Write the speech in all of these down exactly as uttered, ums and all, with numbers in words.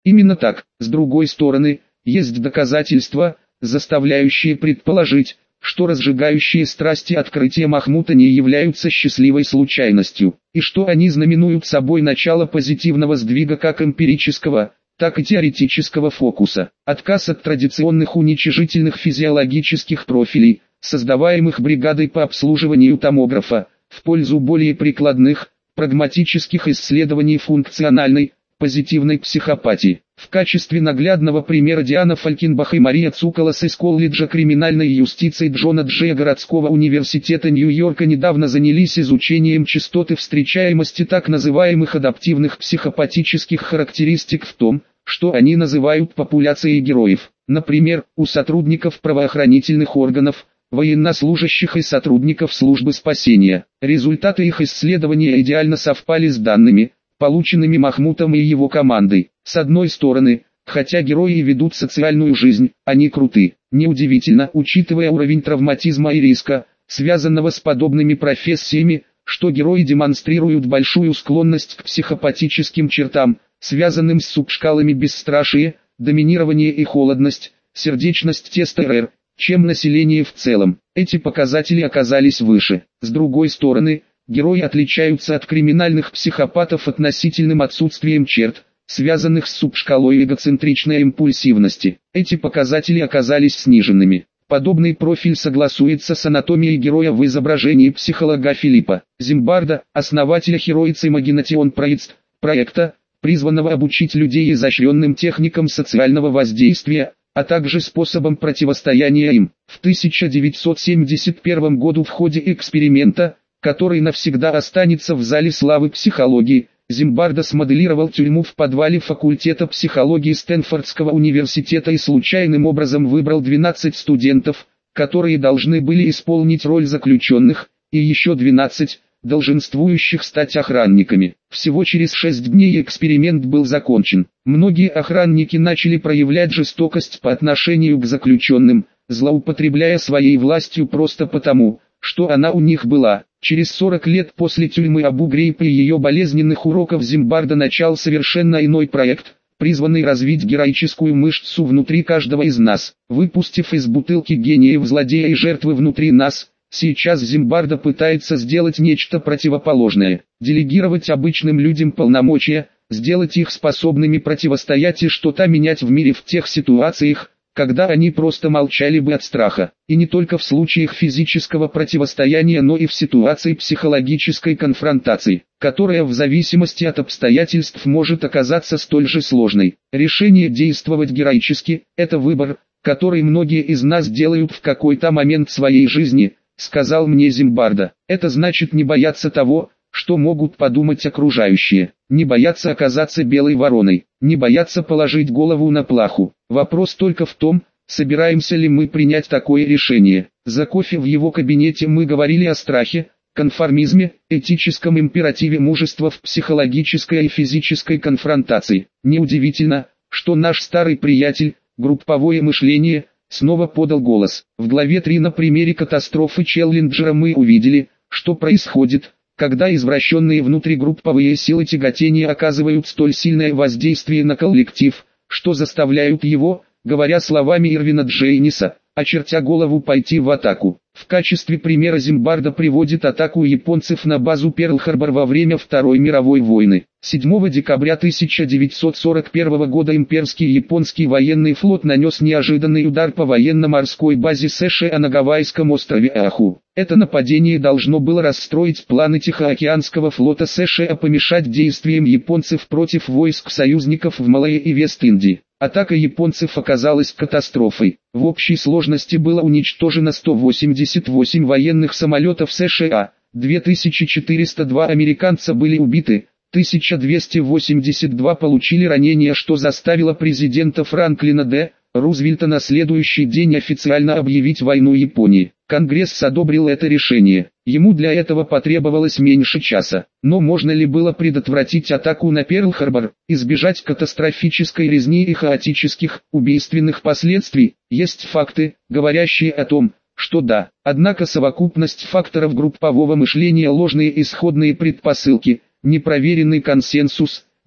Именно так. С другой стороны, есть доказательства, заставляющие предположить, что разжигающие страсти открытия Махмута не являются счастливой случайностью, и что они знаменуют собой начало позитивного сдвига как эмпирического, так и теоретического фокуса. Отказ от традиционных уничижительных физиологических профилей, создаваемых бригадой по обслуживанию томографа, в пользу более прикладных, прагматических исследований функциональной, позитивной психопатии. В качестве наглядного примера Диана Фалькенбах и Мария Цукалас из колледжа криминальной юстиции Джона Джея городского университета Нью-Йорка недавно занялись изучением частоты встречаемости так называемых адаптивных психопатических характеристик в том, что они называют популяцией героев. Например, у сотрудников правоохранительных органов, военнослужащих и сотрудников службы спасения. Результаты их исследования идеально совпали с данными, полученными Махмутом и его командой. С одной стороны, хотя герои ведут социальную жизнь, они круты. Неудивительно, учитывая уровень травматизма и риска, связанного с подобными профессиями, что герои демонстрируют большую склонность к психопатическим чертам, связанным с субшкалами бесстрашие, доминирование и холодность, сердечность теста эр, чем население в целом. Эти показатели оказались выше. С другой стороны, герои отличаются от криминальных психопатов относительным отсутствием черт, связанных с субшкалой эгоцентричной импульсивности. Эти показатели оказались сниженными. Подобный профиль согласуется с анатомией героя в изображении психолога Филиппа Зимбарда, основателя Heroics Imagination Project, проекта, призванного обучить людей изощренным техникам социального воздействия, а также способом противостояния им. В тысяча девятьсот семьдесят первом году в ходе эксперимента, который навсегда останется в зале славы психологии, Зимбарда смоделировал тюрьму в подвале факультета психологии Стэнфордского университета и случайным образом выбрал двенадцать студентов, которые должны были исполнить роль заключенных, и еще двенадцать, долженствующих стать охранниками. Всего через шесть дней эксперимент был закончен. Многие охранники начали проявлять жестокость по отношению к заключенным, злоупотребляя своей властью просто потому, что она у них была. Через сорок лет после тюрьмы Абу-Грейб и ее болезненных уроков Зимбарда начал совершенно иной проект, призванный развить героическую мышцу внутри каждого из нас. Выпустив из бутылки гениев злодея и жертвы внутри нас, сейчас Зимбарда пытается сделать нечто противоположное, делегировать обычным людям полномочия, сделать их способными противостоять и что-то менять в мире в тех ситуациях, когда они просто молчали бы от страха. И не только в случаях физического противостояния, но и в ситуации психологической конфронтации, которая в зависимости от обстоятельств может оказаться столь же сложной. Решение действовать героически – это выбор, который многие из нас делают в какой-то момент своей жизни, сказал мне Зимбарда. Это значит не бояться того, что могут подумать окружающие, не бояться оказаться белой вороной, не бояться положить голову на плаху. Вопрос только в том, собираемся ли мы принять такое решение. За кофе в его кабинете мы говорили о страхе, конформизме, этическом императиве мужества в психологической и физической конфронтации. Неудивительно, что наш старый приятель, групповое мышление, снова подал голос. В главе три на примере катастрофы Челленджера мы увидели, что происходит, когда извращенные внутригрупповые силы тяготения оказывают столь сильное воздействие на коллектив, что заставляют его, говоря словами Ирвина Джейниса, очертя голову пойти в атаку. В качестве примера Зимбарда приводит атаку японцев на базу Перл-Харбор во время Второй мировой войны. седьмого декабря тысяча девятьсот сорок первого года имперский японский военный флот нанес неожиданный удар по военно-морской базе США на Гавайском острове Оаху. Это нападение должно было расстроить планы Тихоокеанского флота США помешать действиям японцев против войск союзников в Малайи и Вест-Индии. Атака японцев оказалась катастрофой. В общей сложности было уничтожено сто восемьдесят восемь военных самолетов США, две тысячи четыреста два американца были убиты, тысяча двести восемьдесят два получили ранения, что заставило президента Франклина Д. Рузвельта на следующий день официально объявить войну Японии. Конгресс одобрил это решение. Ему для этого потребовалось меньше часа. Но можно ли было предотвратить атаку на Перл-Харбор, избежать катастрофической резни и хаотических, убийственных последствий? Есть факты, говорящие о том, что да. Однако совокупность факторов группового мышления, ложные исходные предпосылки, непроверенный консенсус,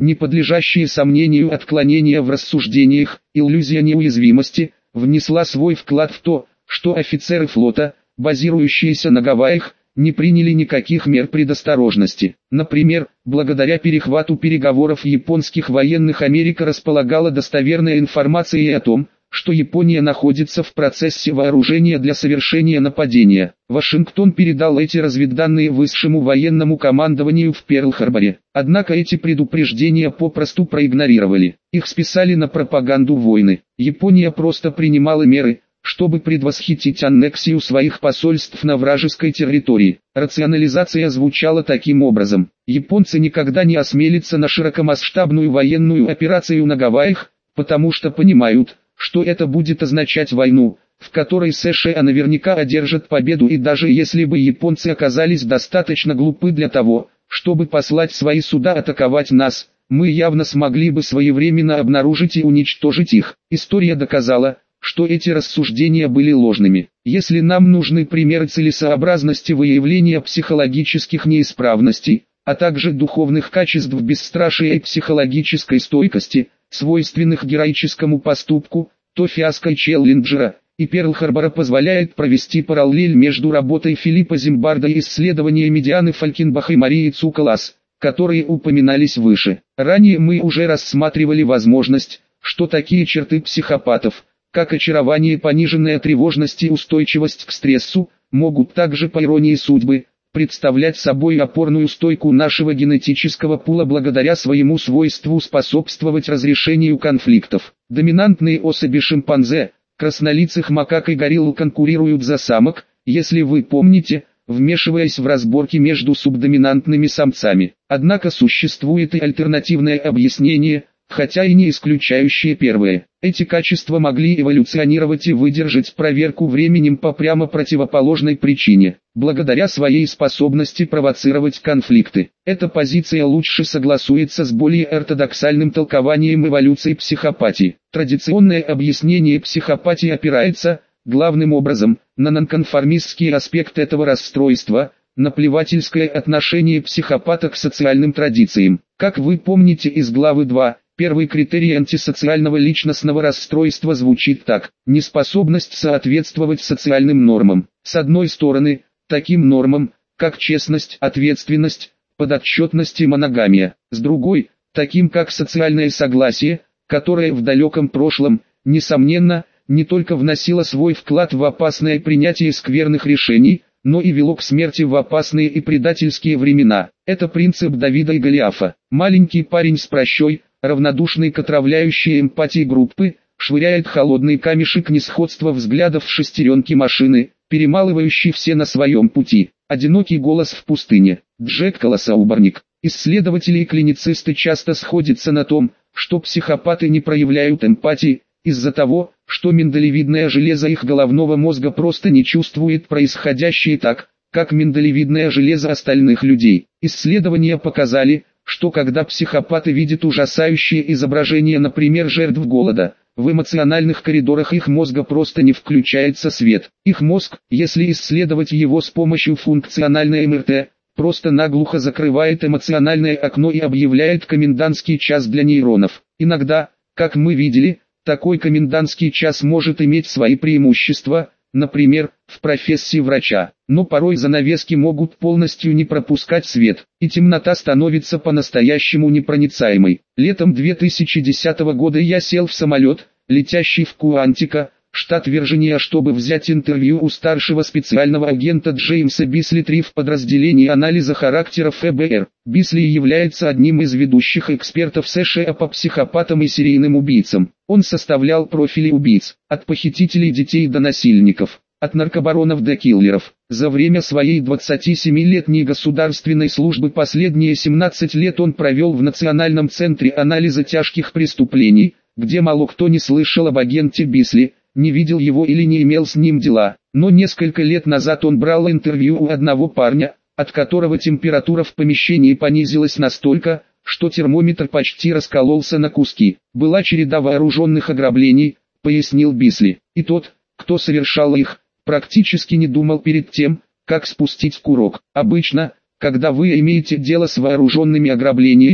не подлежащие сомнению отклонения в рассуждениях, иллюзия неуязвимости, внесла свой вклад в то, что офицеры флота, базирующиеся на Гавайях, не приняли никаких мер предосторожности. Например, благодаря перехвату переговоров японских военных Америка располагала достоверной информацией о том, что Япония находится в процессе вооружения для совершения нападения. Вашингтон передал эти разведданные высшему военному командованию в Перл-Харборе. Однако эти предупреждения попросту проигнорировали. Их списали на пропаганду войны. Япония просто принимала меры, чтобы предвосхитить аннексию своих посольств на вражеской территории. Рационализация звучала таким образом: японцы никогда не осмелятся на широкомасштабную военную операцию на Гавайях, потому что понимают, что это будет означать войну, в которой США наверняка одержат победу, и даже если бы японцы оказались достаточно глупы для того, чтобы послать свои суда атаковать нас, мы явно смогли бы своевременно обнаружить и уничтожить их. История доказала, что эти рассуждения были ложными. Если нам нужны примеры целесообразности выявления психологических неисправностей, а также духовных качеств бесстрашия и психологической стойкости, свойственных героическому поступку, то фиаско Челленджера и Перл-Харбора позволяет провести параллель между работой Филиппа Зимбарда и исследованиями Дианы Фалькенбах и Марии Цукалас, которые упоминались выше. Ранее мы уже рассматривали возможность, что такие черты психопатов, как очарование, пониженная тревожность и устойчивость к стрессу, могут также, по иронии судьбы, представлять собой опорную стойку нашего генетического пула благодаря своему свойству способствовать разрешению конфликтов. Доминантные особи шимпанзе, краснолицых макак и горилл конкурируют за самок, если вы помните, вмешиваясь в разборки между субдоминантными самцами. Однако существует и альтернативное объяснение, хотя и не исключающее первое. Эти качества могли эволюционировать и выдержать проверку временем по прямо противоположной причине, благодаря своей способности провоцировать конфликты. Эта позиция лучше согласуется с более ортодоксальным толкованием эволюции психопатии. Традиционное объяснение психопатии опирается, главным образом, на нонконформистский аспект этого расстройства, наплевательское отношение психопата к социальным традициям. Как вы помните из главы два, первый критерий антисоциального личностного расстройства звучит так: неспособность соответствовать социальным нормам. С одной стороны, таким нормам, как честность, ответственность, подотчетность и моногамия. С другой, таким как социальное согласие, которое в далеком прошлом, несомненно, не только вносило свой вклад в опасное принятие скверных решений, но и вело к смерти в опасные и предательские времена. Это принцип Давида и Голиафа. Маленький парень с прощой, равнодушный к отравляющей эмпатии группы, швыряет холодный камешек несходства взглядов в шестеренки машины, перемалывающий все на своем пути. Одинокий голос в пустыне. Джек Колосауборник. Исследователи и клиницисты часто сходятся на том, что психопаты не проявляют эмпатии, из-за того, что миндалевидное железо их головного мозга просто не чувствует происходящее так, как миндалевидное железо остальных людей. Исследования показали, что когда психопаты видят ужасающие изображения, например, жертв голода, в эмоциональных коридорах их мозга просто не включается свет. Их мозг, если исследовать его с помощью функциональной эм эр тэ, просто наглухо закрывает эмоциональное окно и объявляет комендантский час для нейронов. Иногда, как мы видели, такой комендантский час может иметь свои преимущества, например, в профессии врача, но порой занавески могут полностью не пропускать свет, и темнота становится по-настоящему непроницаемой. Летом две тысячи десятого года я сел в самолет, летящий в Куантико, штат Вирджиния, чтобы взять интервью у старшего специального агента Джеймса Бисли-три в подразделении анализа характера эф бэ эр. Бисли является одним из ведущих экспертов США по психопатам и серийным убийцам. Он составлял профили убийц, от похитителей детей до насильников, от наркобаронов до киллеров. За время своей двадцатисемилетней государственной службы последние семнадцать лет он провел в Национальном центре анализа тяжких преступлений, где мало кто не слышал об агенте Бисли, не видел его или не имел с ним дела. Но несколько лет назад он брал интервью у одного парня, от которого температура в помещении понизилась настолько, что термометр почти раскололся на куски. Была череда вооруженных ограблений, пояснил Бисли, и тот, кто совершал их, практически не думал перед тем, как спустить курок. Обычно, когда вы имеете дело с вооруженными ограблениями,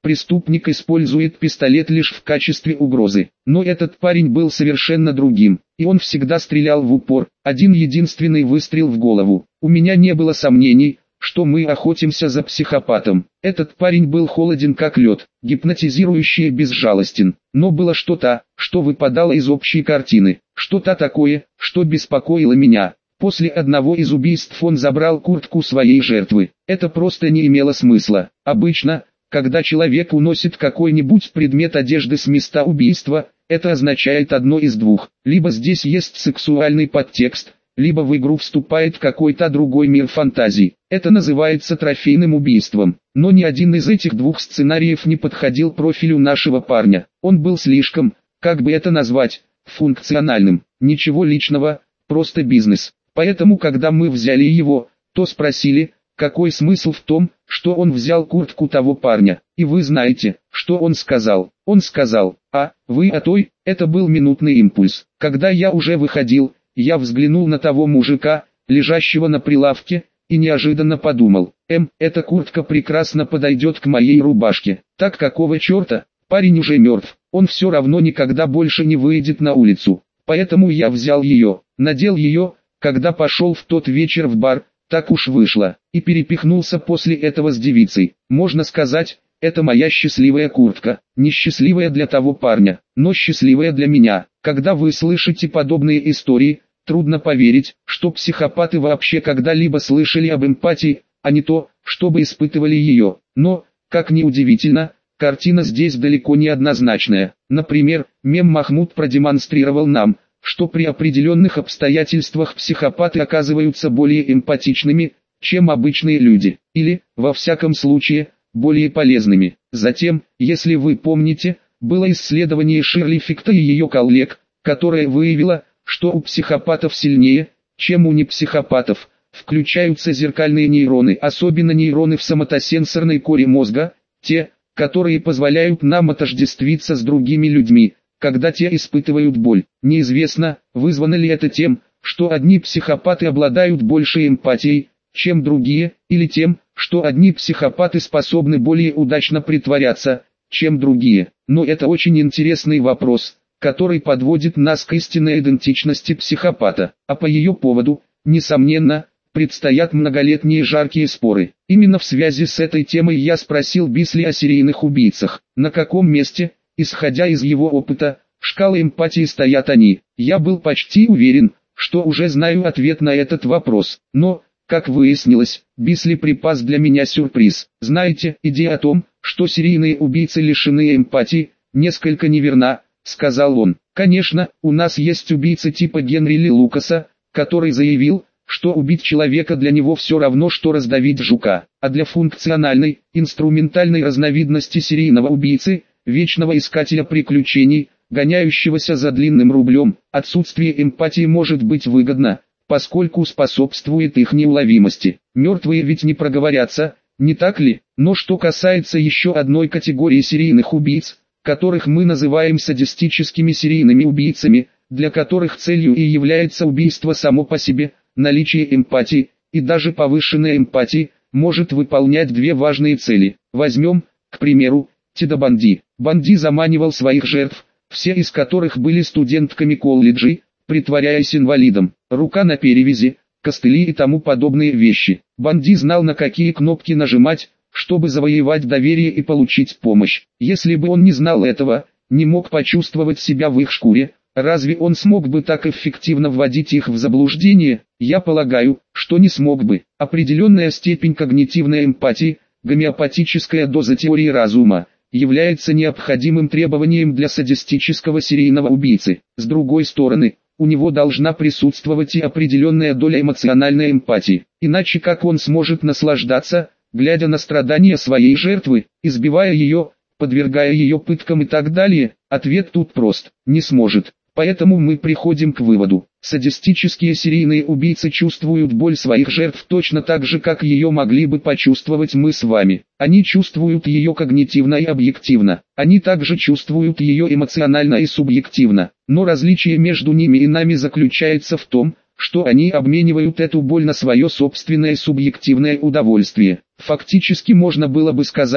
Преступник использует пистолет лишь в качестве угрозы. Но этот парень был совершенно другим, и он всегда стрелял в упор, один единственный выстрел в голову. У меня не было сомнений, что мы охотимся за психопатом. Этот парень был холоден как лед, гипнотизирующий и безжалостен. Но было что-то, что выпадало из общей картины, что-то такое, что беспокоило меня. После одного из убийств он забрал куртку своей жертвы. Это просто не имело смысла. Обычно, когда человек уносит какой-нибудь предмет одежды с места убийства, это означает одно из двух. Либо здесь есть сексуальный подтекст, либо в игру вступает какой-то другой мир фантазий. Это называется трофейным убийством. Но ни один из этих двух сценариев не подходил профилю нашего парня. Он был слишком, как бы это назвать, функциональным. Ничего личного, просто бизнес. Поэтому когда мы взяли его, то спросили, какой смысл в том, что он взял куртку того парня. И вы знаете, что он сказал. Он сказал: «А, вы о той». Это был минутный импульс. Когда я уже выходил, я взглянул на того мужика, лежащего на прилавке, и неожиданно подумал: «Эм, эта куртка прекрасно подойдет к моей рубашке». Так какого черта? Парень уже мертв, он все равно никогда больше не выйдет на улицу. Поэтому я взял ее, надел ее, когда пошел в тот вечер в бар, так уж вышло, и перепихнулся после этого с девицей. Можно сказать, это моя счастливая куртка, несчастливая для того парня, но счастливая для меня. Когда вы слышите подобные истории, трудно поверить, что психопаты вообще когда-либо слышали об эмпатии, а не то, чтобы испытывали ее. Но, как ни удивительно, картина здесь далеко не однозначная. Например, мем Махмуд продемонстрировал нам, что при определенных обстоятельствах психопаты оказываются более эмпатичными, чем обычные люди, или, во всяком случае, более полезными. Затем, если вы помните, было исследование Ширли Фикта и ее коллег, которое выявило, что у психопатов сильнее, чем у непсихопатов, включаются зеркальные нейроны, особенно нейроны в соматосенсорной коре мозга, те, которые позволяют нам отождествиться с другими людьми, когда те испытывают боль. Неизвестно, вызвано ли это тем, что одни психопаты обладают большей эмпатией, чем другие, или тем, что одни психопаты способны более удачно притворяться, чем другие. Но это очень интересный вопрос, который подводит нас к истинной идентичности психопата, а по ее поводу, несомненно, предстоят многолетние жаркие споры. Именно в связи с этой темой я спросил Бисли о серийных убийцах, на каком месте, исходя из его опыта, шкалы эмпатии стоят они. Я был почти уверен, что уже знаю ответ на этот вопрос, но, как выяснилось, Бисли припас для меня сюрприз. Знаете, идея о том, что серийные убийцы лишены эмпатии, несколько неверна, сказал он. Конечно, у нас есть убийцы типа Генри Ли Лукаса, который заявил, что убить человека для него все равно, что раздавить жука, а для функциональной, инструментальной разновидности серийного убийцы, вечного искателя приключений, гоняющегося за длинным рублем, отсутствие эмпатии может быть выгодно, поскольку способствует их неуловимости. Мертвые ведь не проговорятся, не так ли? Но что касается еще одной категории серийных убийц, которых мы называем садистическими серийными убийцами, для которых целью и является убийство само по себе, наличие эмпатии, и даже повышенная эмпатия, может выполнять две важные цели. Возьмем, к примеру, Теда Банди. Банди заманивал своих жертв, все из которых были студентками колледжей, притворяясь инвалидом. Рука на перевязи, костыли и тому подобные вещи. Банди знал, на какие кнопки нажимать, чтобы завоевать доверие и получить помощь. Если бы он не знал этого, не мог почувствовать себя в их шкуре, разве он смог бы так эффективно вводить их в заблуждение? Я полагаю, что не смог бы. Определенная степень когнитивной эмпатии, гомеопатическая доза теории разума, является необходимым требованием для садистического серийного убийцы. С другой стороны, у него должна присутствовать и определенная доля эмоциональной эмпатии. Иначе как он сможет наслаждаться, глядя на страдания своей жертвы, избивая ее, подвергая ее пыткам и так далее? Ответ тут прост: не сможет. Поэтому мы приходим к выводу: садистические серийные убийцы чувствуют боль своих жертв точно так же, как ее могли бы почувствовать мы с вами. Они чувствуют ее когнитивно и объективно. Они также чувствуют ее эмоционально и субъективно. Но различие между ними и нами заключается в том, что они обменивают эту боль на свое собственное субъективное удовольствие. Фактически можно было бы сказать,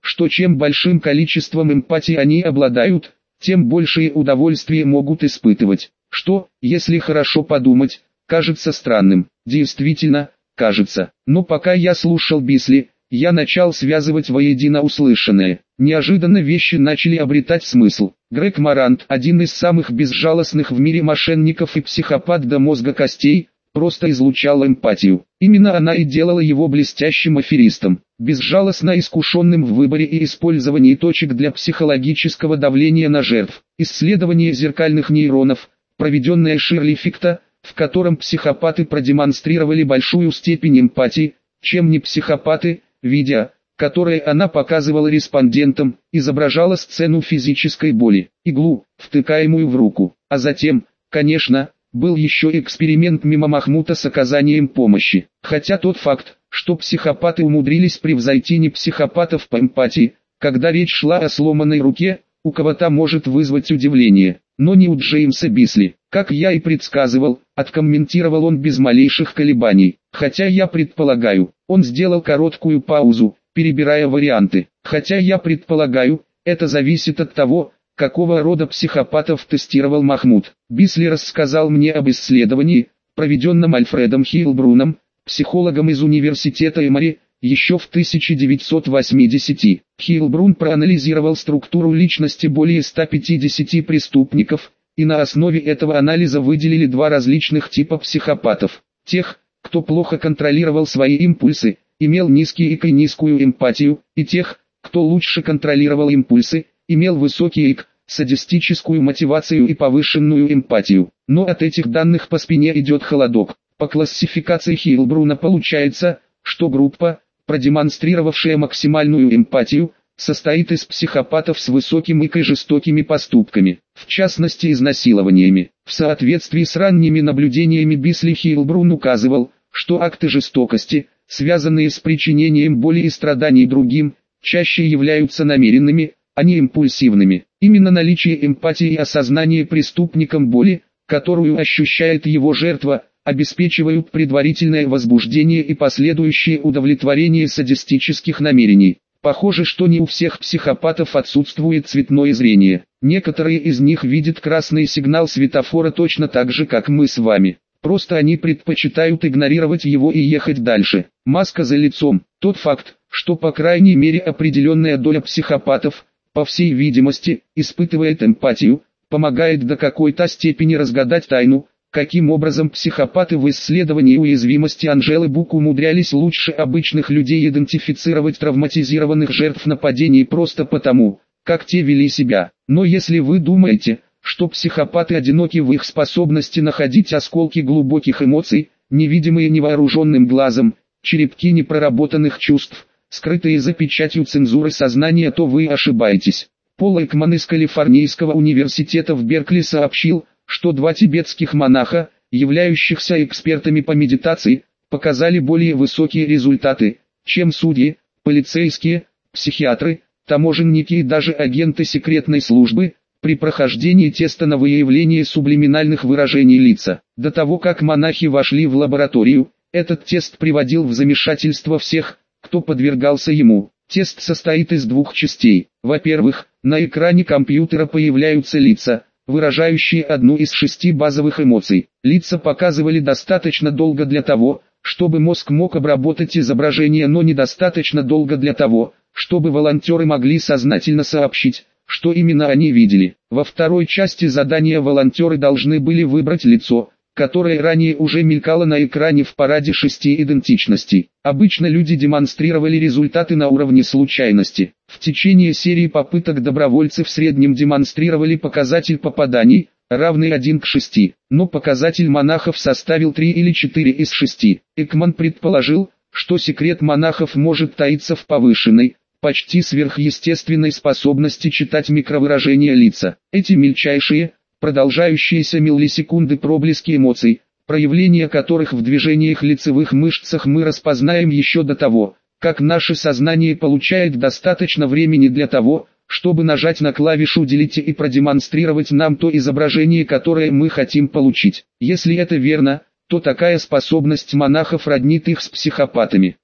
что чем большим количеством эмпатии они обладают, тем большее удовольствие могут испытывать. Что, если хорошо подумать, кажется странным. Действительно, кажется. Но пока я слушал Бисли, я начал связывать воедино услышанное. Неожиданно вещи начали обретать смысл. Грег Морант, один из самых безжалостных в мире мошенников и психопат до мозга костей, просто излучал эмпатию. Именно она и делала его блестящим аферистом, безжалостно искушенным в выборе и использовании точек для психологического давления на жертв. Исследование зеркальных нейронов, проведенное Ширли Фикта, в котором психопаты продемонстрировали большую степень эмпатии, чем не психопаты, видео, которое она показывала респондентам, изображало сцену физической боли, иглу, втыкаемую в руку. А затем, конечно, был еще эксперимент мимо Махмута с оказанием помощи. Хотя тот факт, что психопаты умудрились превзойти не психопатов по эмпатии, когда речь шла о сломанной руке, у кого-то может вызвать удивление, но не у Джеймса Бисли. Как я и предсказывал, откомментировал он без малейших колебаний. Хотя я предполагаю, он сделал короткую паузу, перебирая варианты. Хотя я предполагаю, это зависит от того, какого рода психопатов тестировал Махмуд. Бисли рассказал мне об исследовании, проведенном Альфредом Хилбруном, психологом из университета Эмори, еще в тысяча девятьсот восьмидесятых. Хилбрун проанализировал структуру личности более ста пятидесяти преступников, и на основе этого анализа выделили два различных типа психопатов. Тех, кто плохо контролировал свои импульсы, имел низкий ай кью и низкую эмпатию, и тех, кто лучше контролировал импульсы, имел высокий ай кью, садистическую мотивацию и повышенную эмпатию. Но от этих данных по спине идет холодок. По классификации Хилбруна получается, что группа, продемонстрировавшая максимальную эмпатию, состоит из психопатов с высоким ай кью и жестокими поступками, в частности изнасилованиями. В соответствии с ранними наблюдениями Бисли Хилбрун указывал, что акты жестокости, связанные с причинением боли и страданий другим, чаще являются намеренными, а не импульсивными. Именно наличие эмпатии и осознание преступником боли, которую ощущает его жертва, обеспечивают предварительное возбуждение и последующее удовлетворение садистических намерений. Похоже, что не у всех психопатов отсутствует цветное зрение. Некоторые из них видят красный сигнал светофора точно так же, как мы с вами. Просто они предпочитают игнорировать его и ехать дальше. Маска за лицом. Тот факт, что по крайней мере определенная доля психопатов, по всей видимости, испытывает эмпатию, помогает до какой-то степени разгадать тайну, каким образом психопаты в исследовании уязвимости Анжелы Бук умудрялись лучше обычных людей идентифицировать травматизированных жертв нападений просто потому, как те вели себя. Но если вы думаете, что психопаты одиноки в их способности находить осколки глубоких эмоций, невидимые невооруженным глазом, черепки непроработанных чувств, скрытые за печатью цензуры сознания, то вы ошибаетесь. Пол Экман из Калифорнийского университета в Беркли сообщил, что два тибетских монаха, являющихся экспертами по медитации, показали более высокие результаты, чем судьи, полицейские, психиатры, таможенники и даже агенты секретной службы, при прохождении теста на выявление сублиминальных выражений лица. До того, как монахи вошли в лабораторию, этот тест приводил в замешательство всех, кто подвергался ему. Тест состоит из двух частей. Во-первых, на экране компьютера появляются лица, выражающие одну из шести базовых эмоций. Лица показывали достаточно долго для того, чтобы мозг мог обработать изображение, но недостаточно долго для того, чтобы волонтеры могли сознательно сообщить, что именно они видели. Во второй части задания волонтеры должны были выбрать лицо, которое ранее уже мелькало на экране в параде шести идентичностей. Обычно люди демонстрировали результаты на уровне случайности. В течение серии попыток добровольцы в среднем демонстрировали показатель попаданий, равный один к шести, но показатель монахов составил три или четыре из шести. Экман предположил, что секрет монахов может таиться в повышенной, почти сверхъестественной способности читать микровыражения лица. Эти мельчайшие, продолжающиеся миллисекунды проблески эмоций, проявления которых в движениях лицевых мышцах мы распознаем еще до того, как наше сознание получает достаточно времени для того, чтобы нажать на клавишу «Делите» и продемонстрировать нам то изображение, которое мы хотим получить. Если это верно, то такая способность монахов роднит их с психопатами.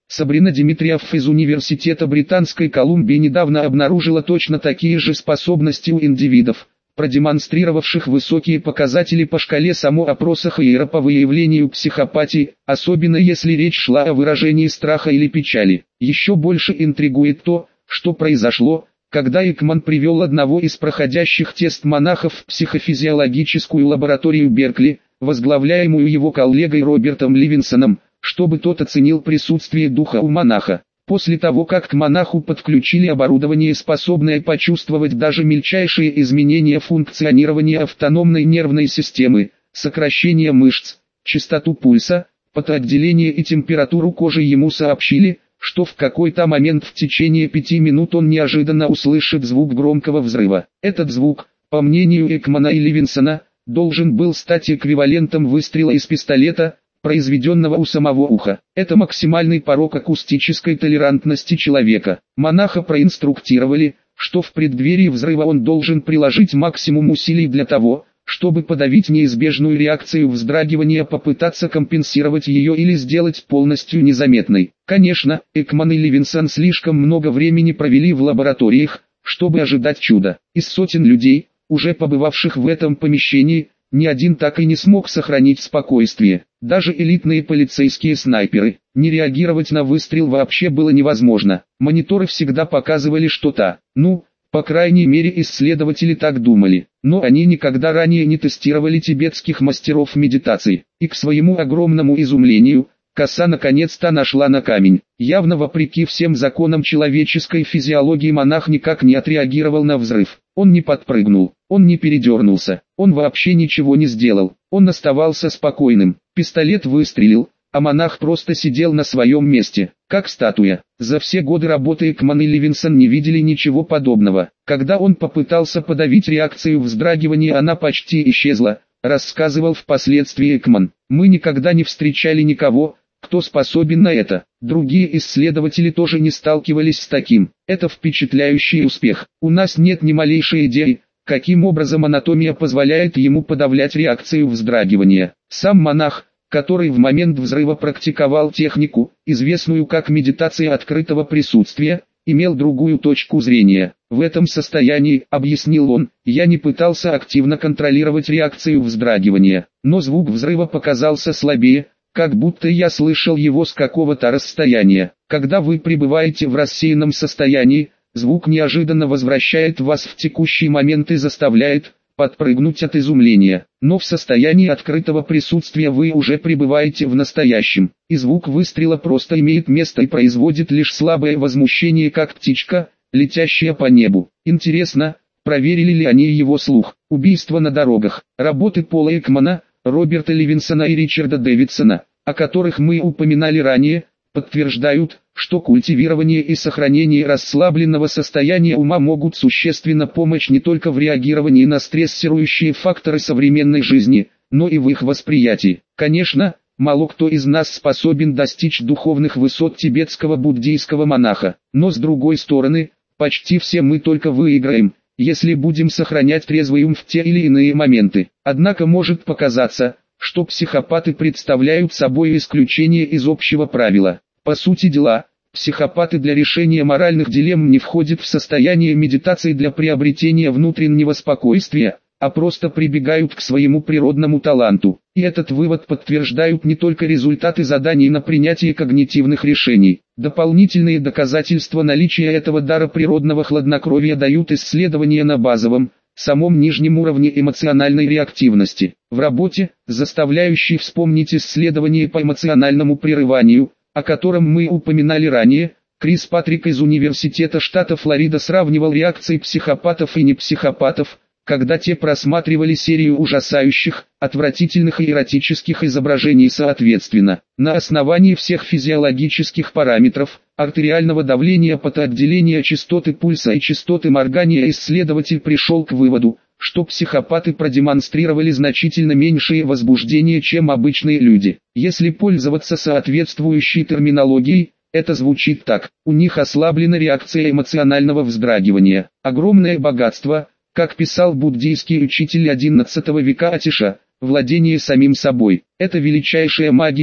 Сабрина Димитриев из Университета Британской Колумбии недавно обнаружила точно такие же способности у индивидов, продемонстрировавших высокие показатели по шкале самоопроса Хейера по выявлению психопатии, особенно если речь шла о выражении страха или печали. Еще больше интригует то, что произошло, когда Экман привел одного из проходящих тест монахов в психофизиологическую лабораторию Беркли, возглавляемую его коллегой Робертом Ливинсоном, чтобы тот оценил присутствие духа у монаха. После того, как к монаху подключили оборудование, способное почувствовать даже мельчайшие изменения функционирования автономной нервной системы, сокращение мышц, частоту пульса, потоотделение и температуру кожи, ему сообщили, что в какой-то момент в течение пяти минут он неожиданно услышит звук громкого взрыва. Этот звук, по мнению Экмана и Ливинсона, должен был стать эквивалентом выстрела из пистолета, произведенного у самого уха. Это максимальный порог акустической толерантности человека. Монаха проинструктировали, что в преддверии взрыва он должен приложить максимум усилий для того, чтобы подавить неизбежную реакцию вздрагивания, попытаться компенсировать ее или сделать полностью незаметной. Конечно, Экман и Ливинсон слишком много времени провели в лабораториях, чтобы ожидать чуда. Из сотен людей, уже побывавших в этом помещении, ни один так и не смог сохранить спокойствие. Даже элитные полицейские снайперы. Не реагировать на выстрел вообще было невозможно. Мониторы всегда показывали что-то. Ну, по крайней мере исследователи так думали. Но они никогда ранее не тестировали тибетских мастеров медитации. И к своему огромному изумлению, коса наконец-то нашла на камень. Явно вопреки всем законам человеческой физиологии монах никак не отреагировал на взрыв. Он не подпрыгнул, он не передернулся, он вообще ничего не сделал. Он оставался спокойным. Пистолет выстрелил, а монах просто сидел на своем месте, как статуя. За все годы работы Экман и Ливинсон не видели ничего подобного. Когда он попытался подавить реакцию вздрагивания, она почти исчезла, рассказывал впоследствии Экман. Мы никогда не встречали никого, кто способен на это. Другие исследователи тоже не сталкивались с таким. Это впечатляющий успех. У нас нет ни малейшей идеи, каким образом анатомия позволяет ему подавлять реакцию вздрагивания. Сам монах, который в момент взрыва практиковал технику, известную как медитация открытого присутствия, имел другую точку зрения. В этом состоянии, объяснил он, я не пытался активно контролировать реакцию вздрагивания, но звук взрыва показался слабее, как будто я слышал его с какого-то расстояния. Когда вы пребываете в рассеянном состоянии, звук неожиданно возвращает вас в текущий момент и заставляет подпрыгнуть от изумления. Но в состоянии открытого присутствия вы уже пребываете в настоящем, и звук выстрела просто имеет место и производит лишь слабое возмущение, как птичка, летящая по небу. Интересно, проверили ли они его слух? Убийство на дорогах. Работы Пола Экмана, Роберта Ливинсона и Ричарда Дэвидсона, о которых мы упоминали ранее, подтверждают, что культивирование и сохранение расслабленного состояния ума могут существенно помочь не только в реагировании на стрессирующие факторы современной жизни, но и в их восприятии. Конечно, мало кто из нас способен достичь духовных высот тибетского буддийского монаха, но с другой стороны, почти все мы только выиграем, если будем сохранять трезвый ум в те или иные моменты. Однако может показаться, что психопаты представляют собой исключение из общего правила. По сути дела, психопаты для решения моральных дилемм не входят в состояние медитации для приобретения внутреннего спокойствия, а просто прибегают к своему природному таланту. И этот вывод подтверждают не только результаты заданий на принятие когнитивных решений. Дополнительные доказательства наличия этого дара природного хладнокровия дают исследования на базовом, самом нижнем уровне эмоциональной реактивности. В работе, заставляющей вспомнить исследование по эмоциональному прерыванию, о котором мы упоминали ранее, Крис Патрик из Университета штата Флорида сравнивал реакции психопатов и непсихопатов, когда те просматривали серию ужасающих, отвратительных и эротических изображений соответственно. На основании всех физиологических параметров, артериального давления, потоотделения, частоты пульса и частоты моргания, исследователь пришел к выводу, что психопаты продемонстрировали значительно меньшее возбуждение, чем обычные люди. Если пользоваться соответствующей терминологией, это звучит так: у них ослаблена реакция эмоционального вздрагивания. Огромное богатство, как писал буддийский учитель одиннадцатого века Атиша, владение самим собой. Это величайшая магия,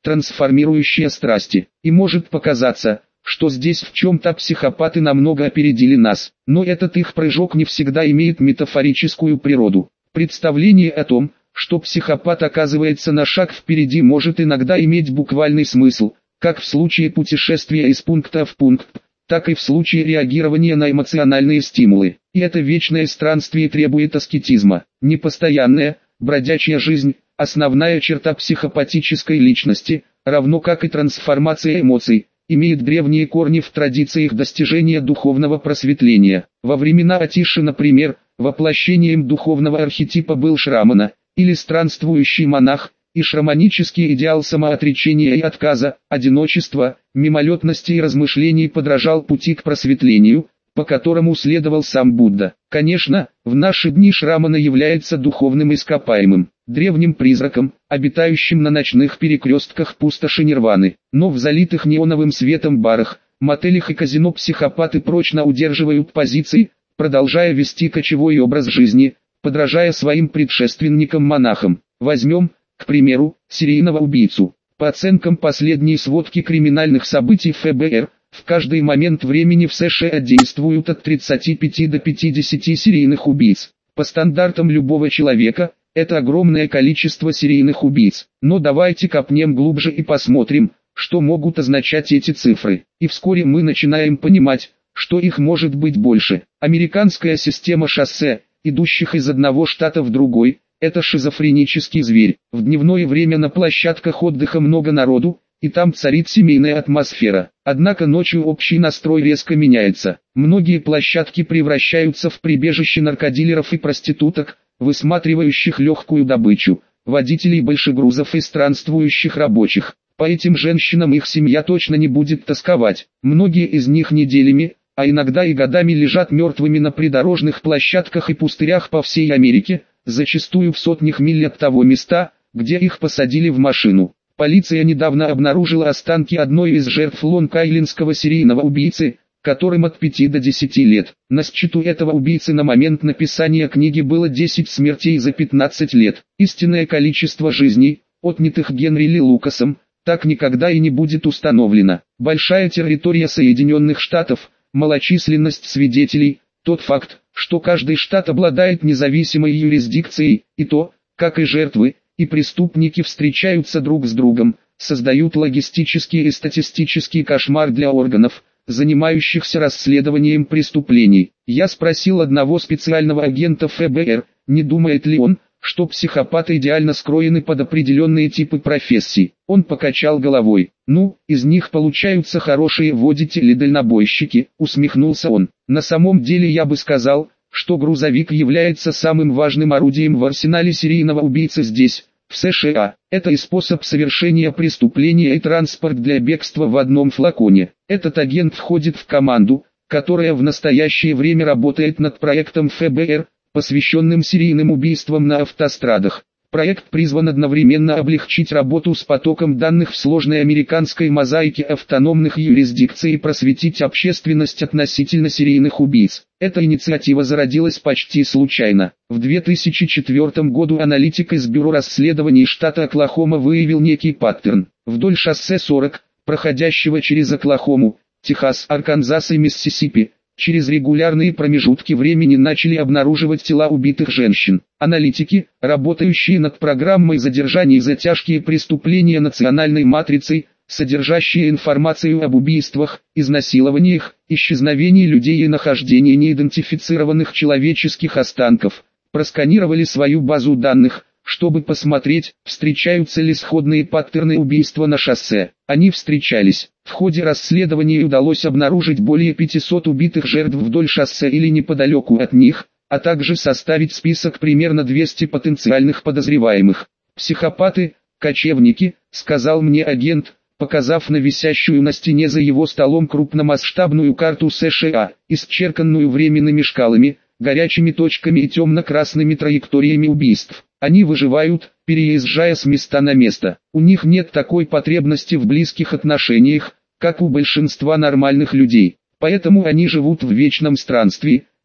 трансформирующая страсти. И может показаться, что здесь в чем-то психопаты намного опередили нас, но этот их прыжок не всегда имеет метафорическую природу. Представление о том, что психопат оказывается на шаг впереди, может иногда иметь буквальный смысл, как в случае путешествия из пункта в пункт, так и в случае реагирования на эмоциональные стимулы. И это вечное странствие требует аскетизма. Непостоянная, бродячая жизнь – основная черта психопатической личности, равно как и трансформация эмоций, имеет древние корни в традициях достижения духовного просветления. Во времена Атиши, например, воплощением духовного архетипа был Шрамана, или странствующий монах, и шраманический идеал самоотречения и отказа, одиночества, мимолетности и размышлений подражал пути к просветлению, по которому следовал сам Будда. Конечно, в наши дни Шрамана является духовным ископаемым, древним призраком, обитающим на ночных перекрестках пустоши Нирваны. Но в залитых неоновым светом барах, мотелях и казино психопаты прочно удерживают позиции, продолжая вести кочевой образ жизни, подражая своим предшественникам-монахам. Возьмем, к примеру, серийного убийцу. По оценкам последней сводки криминальных событий эф бэ эр, в каждый момент времени в США действуют от тридцати пяти до пятидесяти серийных убийц. По стандартам любого человека, это огромное количество серийных убийц. Но давайте копнем глубже и посмотрим, что могут означать эти цифры. И вскоре мы начинаем понимать, что их может быть больше. Американская система шоссе, идущих из одного штата в другой, это шизофренический зверь. В дневное время на площадках отдыха много народу, и там царит семейная атмосфера. Однако ночью общий настрой резко меняется. Многие площадки превращаются в прибежище наркодилеров и проституток, высматривающих легкую добычу, водителей большегрузов и странствующих рабочих. По этим женщинам их семья точно не будет тосковать. Многие из них неделями, а иногда и годами лежат мертвыми на придорожных площадках и пустырях по всей Америке, зачастую в сотнях миль от того места, где их посадили в машину. Полиция недавно обнаружила останки одной из жертв лонг-айлендского серийного убийцы, которым от пяти до десяти лет. На счету этого убийцы на момент написания книги было десять смертей за пятнадцать лет. Истинное количество жизней, отнятых Генри Ли Лукасом, так никогда и не будет установлено. Большая территория Соединенных Штатов, малочисленность свидетелей, тот факт, что каждый штат обладает независимой юрисдикцией, и то, как и жертвы, и преступники встречаются друг с другом, создают логистический и статистический кошмар для органов, занимающихся расследованием преступлений. Я спросил одного специального агента эф бэ эр, не думает ли он, что психопаты идеально скроены под определенные типы профессий. Он покачал головой. «Ну, из них получаются хорошие водители-дальнобойщики», усмехнулся он. «На самом деле я бы сказал, что грузовик является самым важным орудием в арсенале серийного убийцы здесь, в США. Это и способ совершения преступления, и транспорт для бегства в одном флаконе. Этот агент входит в команду, которая в настоящее время работает над проектом эф бэ эр, посвященным серийным убийствам на автострадах. Проект призван одновременно облегчить работу с потоком данных в сложной американской мозаике автономных юрисдикций и просветить общественность относительно серийных убийц. Эта инициатива зародилась почти случайно. В две тысячи четвёртом году аналитик из Бюро расследований штата Оклахома выявил некий паттерн. Вдоль шоссе сорок, проходящего через Оклахому, Техас, Арканзас и Миссисипи, через регулярные промежутки времени начали обнаруживать тела убитых женщин. Аналитики, работающие над программой задержаний за тяжкие преступления национальной матрицей, содержащие информацию об убийствах, изнасилованиях, исчезновении людей и нахождении неидентифицированных человеческих останков, просканировали свою базу данных, чтобы посмотреть, встречаются ли сходные паттерны убийства на шоссе. Они встречались. В ходе расследования удалось обнаружить более пятисот убитых жертв вдоль шоссе или неподалеку от них, а также составить список примерно двухсот потенциальных подозреваемых. «Психопаты, кочевники», — сказал мне агент, показав на висящую на стене за его столом крупномасштабную карту США, исчерканную временными шкалами, горячими точками и темно-красными траекториями убийств. Они выживают, переезжая с места на место. У них нет такой потребности в близких отношениях, как у большинства нормальных людей. Поэтому они живут в вечном странстве,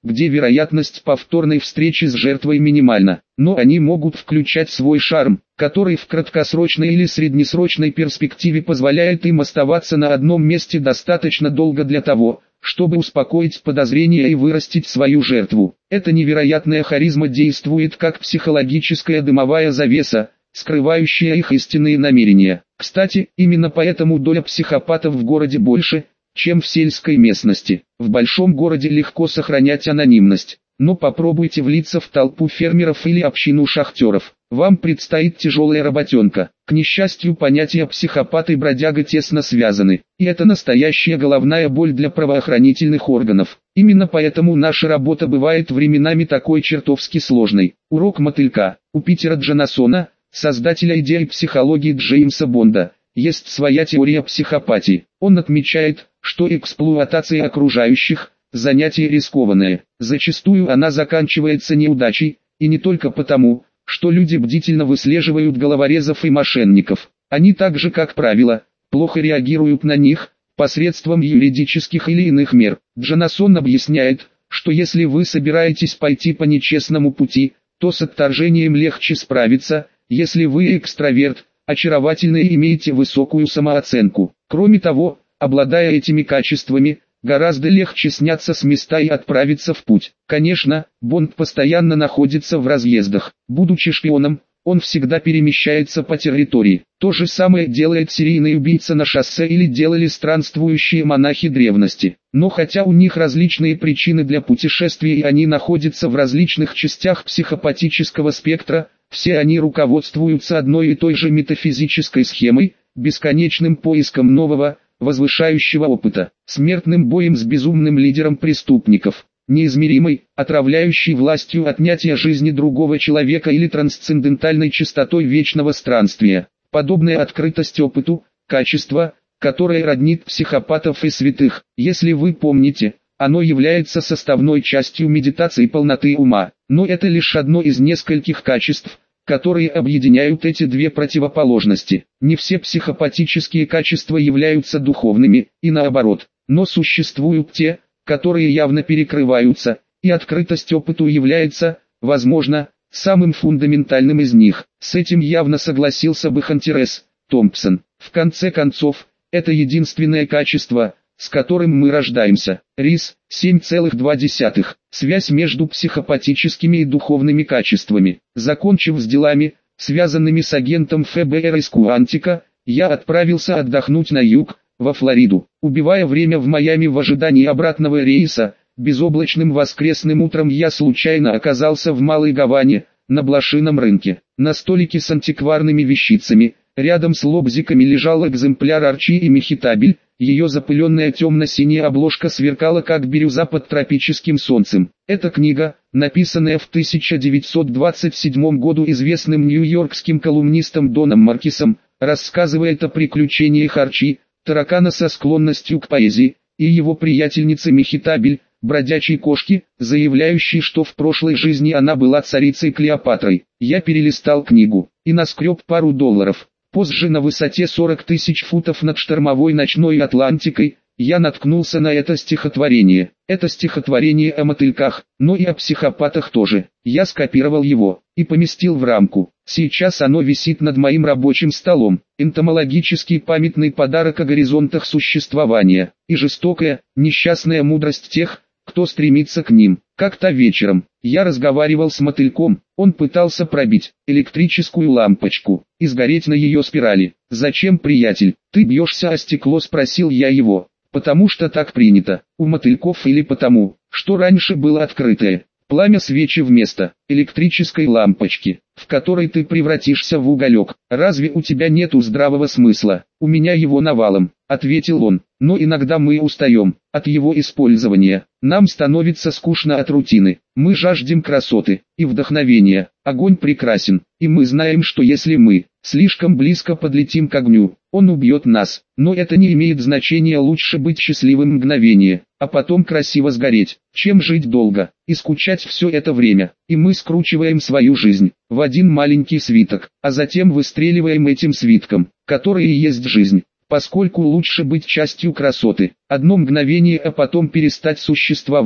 где вероятность повторной встречи с жертвой минимальна, но они могут включать свой шарм, который в краткосрочной или среднесрочной перспективе позволяет им оставаться на одном месте достаточно долго для того, чтобы успокоить подозрения и вырастить свою жертву. Эта невероятная харизма действует как психологическая дымовая завеса, скрывающая их истинные намерения. Кстати, именно поэтому доля психопатов в городе больше, чем в сельской местности. В большом городе легко сохранять анонимность, но попробуйте влиться в толпу фермеров или общину шахтеров. Вам предстоит тяжелая работенка. К несчастью, понятия психопат и бродяга тесно связаны, и это настоящая головная боль для правоохранительных органов. Именно поэтому наша работа бывает временами такой чертовски сложной. Урок мотылька. У Питера Джонасона, создателя идеи психологии Джеймса Бонда, есть своя теория психопатии. Он отмечает, что эксплуатация окружающих – занятие рискованное. Зачастую она заканчивается неудачей, и не только потому, что люди бдительно выслеживают головорезов и мошенников. Они также, как правило, плохо реагируют на них, посредством юридических или иных мер. Джонасон объясняет, что если вы собираетесь пойти по нечестному пути, то с отторжением легче справиться, если вы экстраверт, очаровательны и имеете высокую самооценку. Кроме того, обладая этими качествами, гораздо легче сняться с места и отправиться в путь. Конечно, Бонд постоянно находится в разъездах. Будучи шпионом, он всегда перемещается по территории. То же самое делает серийный убийца на шоссе или делали странствующие монахи древности. Но хотя у них различные причины для путешествий и они находятся в различных частях психопатического спектра, все они руководствуются одной и той же метафизической схемой, бесконечным поиском нового, возвышающего опыта, смертным боем с безумным лидером преступников, неизмеримой, отравляющей властью отнятия жизни другого человека или трансцендентальной чистотой вечного странствия. Подобная открытость опыту – качество, которое роднит психопатов и святых. Если вы помните, оно является составной частью медитации полноты ума, но это лишь одно из нескольких качеств, которые объединяют эти две противоположности. Не все психопатические качества являются духовными, и наоборот, но существуют те, которые явно перекрываются, и открытость опыту является, возможно, самым фундаментальным из них. С этим явно согласился бы Хантер С. Томпсон. В конце концов, это единственное качество, с которым мы рождаемся. Рис, семь целых два десятых. Связь между психопатическими и духовными качествами. Закончив с делами, связанными с агентом эф бэ эр из Куантика, я отправился отдохнуть на юг, во Флориду. Убивая время в Майами в ожидании обратного рейса, безоблачным воскресным утром я случайно оказался в Малой Гаване, на блошином рынке. На столике с антикварными вещицами, рядом с лобзиками лежал экземпляр Арчи и Мехитабель. Ее запыленная темно-синяя обложка сверкала как бирюза под тропическим солнцем. Эта книга, написанная в тысяча девятьсот двадцать седьмом году известным нью-йоркским колумнистом Доном Маркисом, рассказывает о приключениях Арчи, таракана со склонностью к поэзии, и его приятельницы Мехитабель, бродячей кошки, заявляющей, что в прошлой жизни она была царицей Клеопатрой. Я перелистал книгу и наскреб пару долларов. Позже на высоте сорок тысяч футов над штормовой ночной Атлантикой, я наткнулся на это стихотворение. Это стихотворение о мотыльках, но и о психопатах тоже. Я скопировал его и поместил в рамку. Сейчас оно висит над моим рабочим столом. Энтомологический памятный подарок о горизонтах существования и жестокая, несчастная мудрость тех, кто стремится к ним. Как-то вечером, я разговаривал с мотыльком, он пытался пробить электрическую лампочку и сгореть на ее спирали. «Зачем, приятель, ты бьешься о стекло?» — спросил я его. «Потому что так принято, у мотыльков, или потому, что раньше было открытое пламя свечи вместо электрической лампочки, в которой ты превратишься в уголек. Разве у тебя нету здравого смысла?» «У меня его навалом», — ответил он. «Но иногда мы устаем от его использования. Нам становится скучно от рутины. Мы жаждем красоты и вдохновения. Огонь прекрасен, и мы знаем, что если мы слишком близко подлетим к огню, он убьет нас. Но это не имеет значения, лучше быть счастливым мгновение, а потом красиво сгореть, чем жить долго и скучать все это время. И мы скручиваем свою жизнь в один маленький свиток, а затем выстреливаем этим свитком, который и есть жизнь. Поскольку лучше быть частью красоты, одно мгновение, а потом перестать существовать,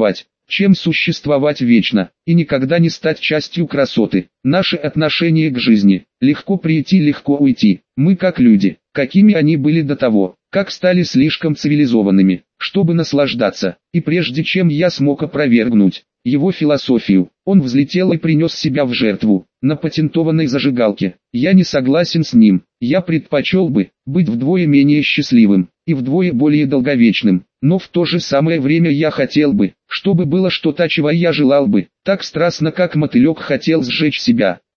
чем существовать вечно, и никогда не стать частью красоты. Наше отношение к жизни. Легко прийти, легко уйти. Мы как люди, какими они были до того, как стали слишком цивилизованными, чтобы наслаждаться. И прежде чем я смог опровергнуть его философию, он взлетел и принес себя в жертву, на патентованной зажигалке. Я не согласен с ним. Я предпочел бы быть вдвое менее счастливым и вдвое более долговечным, но в то же самое время я хотел бы, чтобы было что-то, чего я желал бы, так страстно, как мотылек хотел сжечь себя.